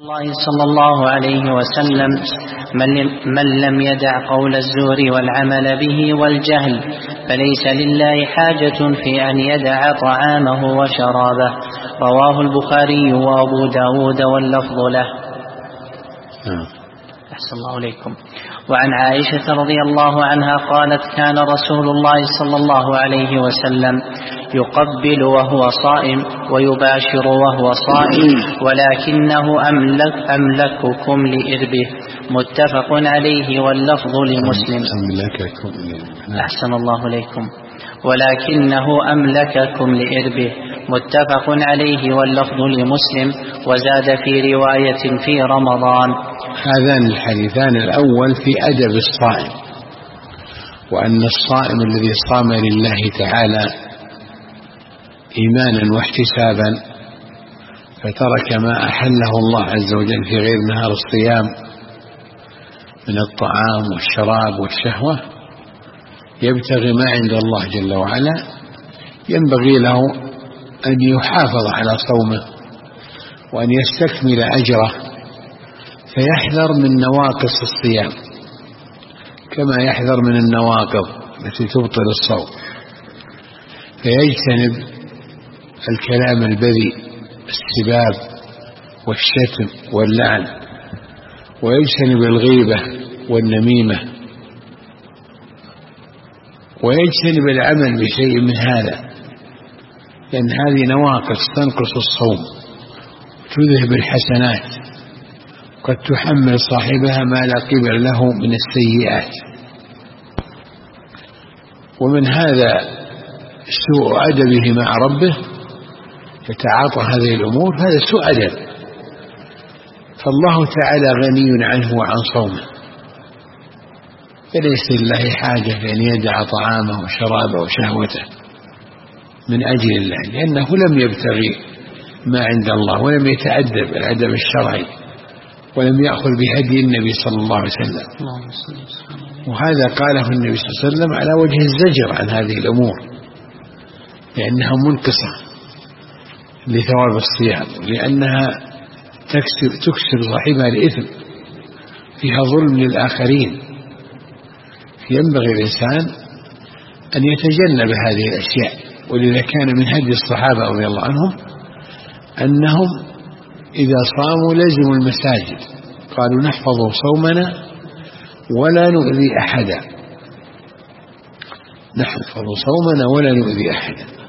الله صلى الله عليه وسلم: من لم يدع قول الزور والعمل به والجهل فليس لله حاجة في أن يدع طعامه وشرابه. رواه البخاري وأبو داود واللفظ له. أحسن الله عليكم. وعن عائشة رضي الله عنها قالت: كان رسول الله صلى الله عليه وسلم يقبل وهو صائم ويباشر وهو صائم ولكنه أملككم لإربه. متفق عليه واللفظ لمسلم. أحسن الله عليكم. ولكنه أملككم لإربه. متفق عليه واللفظ لمسلم. وزاد في رواية: في رمضان. هذان الحديثان: الأول في أدب الصائم، وأن الصائم الذي صام لله تعالى إيمانا واحتسابا فترك ما أحله الله عز وجل في غير نهار الصيام من الطعام والشراب والشهوة يبتغي ما عند الله جل وعلا، ينبغي له أن يحافظ على صومه وأن يستكمل أجره، فيحذر من نواقص الصيام كما يحذر من النواقض التي تبطل الصوم، فيجتنب الكلام البذيء، السباب والشتم واللعن، ويجتنب الغيبة والنميمة، ويجتنب العمل بشيء من هذا، لأن هذه نواقص تنقص الصوم وتذهب الحسنات، قد تحمل صاحبها ما لا قبل له من السيئات. ومن هذا سوء أدبه مع ربه يتعاطى هذه الأمور، هذا سوء أدب، فالله تعالى غني عنه وعن صومه، فليس لله حاجة في أن يدع طعامه وشرابه وشهوته من أجل الله، لأنه لم يبتغي ما عند الله ولم يتأدب الأدب الشرعي ولم يأخذ بهدي النبي صلى الله عليه وسلم. وهذا قاله النبي صلى الله عليه وسلم على وجه الزجر عن هذه الأمور، لأنها منقصة لثواب الصيام، لأنها تكسر صاحبها الإثم، فيها ظلم للآخرين. ينبغي الإنسان أن يتجنب هذه الأشياء. ولذا كان من هدي الصحابة رضي الله عنهم أنهم إذا صاموا لزموا المساجد، قالوا: نحفظ صومنا ولا نؤذي أحدا، نحفظ صومنا ولا نؤذي أحدا.